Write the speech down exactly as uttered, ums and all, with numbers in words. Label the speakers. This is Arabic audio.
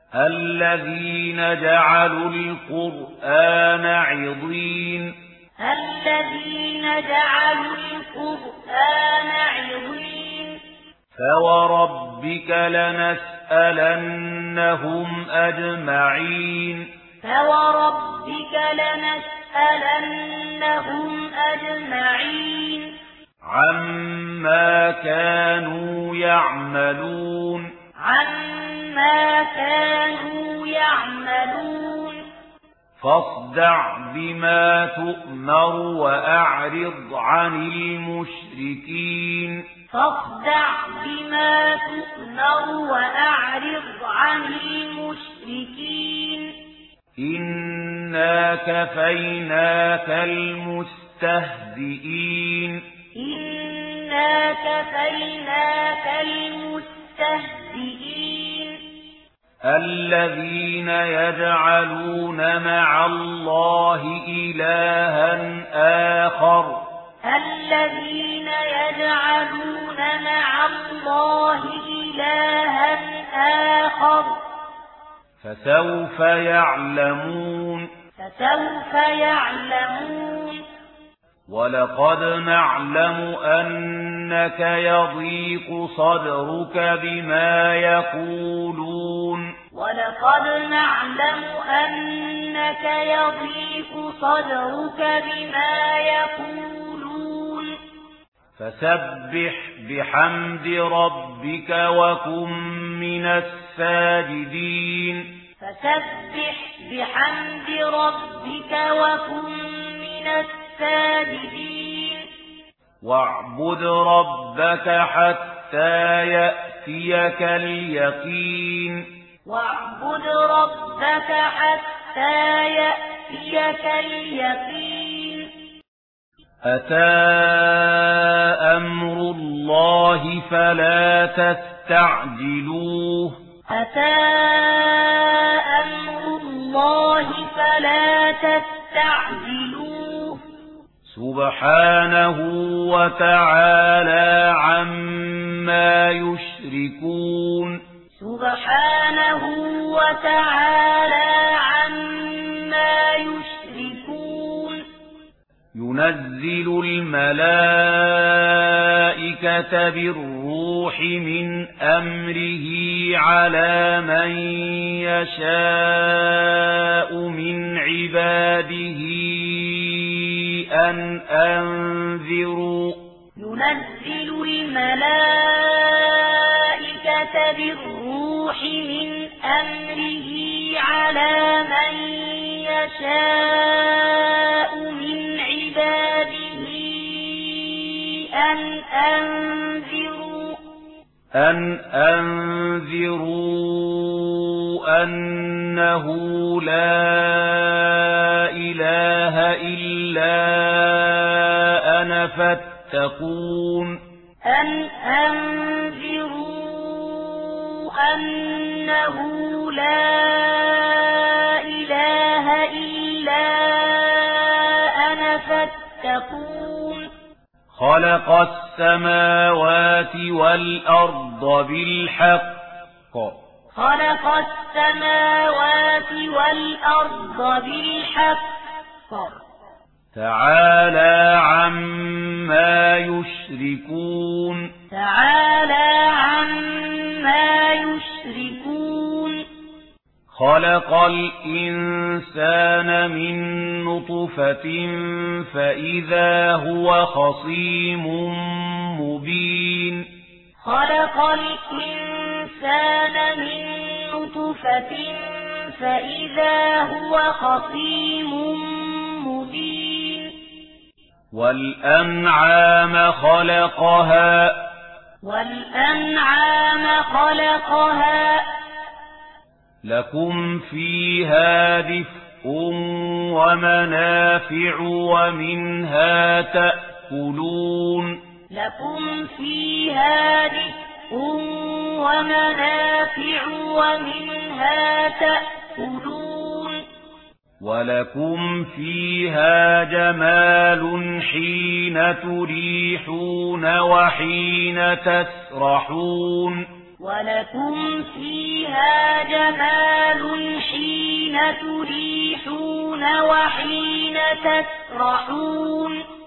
Speaker 1: الذين جعلوا القرآن عضين
Speaker 2: الذين جعلوا القرآن عضين
Speaker 1: فوربك لنسألنهم أجمعين
Speaker 2: فوربك لنسألنهم أجمعين
Speaker 1: عما كانوا يعملون
Speaker 2: عما كانوا يعملون
Speaker 1: فاصدع بما تؤمر وأعرض عن المشركين
Speaker 2: فاصدع بما تؤمر وأعرض عن المشركين
Speaker 1: إنا كفيناك المستهزئين
Speaker 2: إنا كفيناك المستهزئين
Speaker 1: الذين يجعلون مع الله إلها آخر
Speaker 2: الذين يجعلون مع الله إلها آخر
Speaker 1: فسوف يعلمون
Speaker 2: فسوف يعلمون
Speaker 1: ولقد نعلم أنك يضيق صدرك بما يقولون
Speaker 2: ولقد نعلم أنك يضيق صدرك بما يقولون
Speaker 1: فسبح بحمد ربك وكن من الساجدين
Speaker 2: فسبح بحمد ربك وكن من الساجدين
Speaker 1: واعبد ربك حتى يأتيك اليقين
Speaker 2: واعبد ربك حتى يأتيك اليقين
Speaker 1: أتى أمر الله فلا تستعجلوه
Speaker 2: أتى أمر الله فلا تستعجلوه
Speaker 1: سبحانه وتعالى عما يشركون
Speaker 2: سبحانه وتعالى عما يشركون
Speaker 1: ينزل الملائكة بالروح من أمره على من يشاء من عباده أن أنذروا
Speaker 2: ينزل الملائكة بالروح من أمره على من يشاء من عباده أن أنذروا
Speaker 1: أن أنذروا أنه لا إله إلا أنا فاتقون
Speaker 2: أن أنذروا أنه لا إله إلا أنا فاتقون
Speaker 1: خلق السماوات والأرض بالحق
Speaker 2: خلق السماوات والأرض بالحق
Speaker 1: تعالى عما يشركون
Speaker 2: تعالى عما يشركون
Speaker 1: خلق الإنسان من نطفة فإذا هو خصيم مبين
Speaker 2: خلق الإنسان من نطفة فإذا هو خصيم مبين
Speaker 1: والأنعام خلقها
Speaker 2: والأنعام خلقها
Speaker 1: لكم فيها دفء ومنافع ومنها تأكلون
Speaker 2: لكم فيها دفء ومنافع ومنها تأكلون
Speaker 1: ولكم فيها جمال حين تريحون وحين تسرحون
Speaker 2: ولكم فيها جمال حين تريحون وحين تسرحون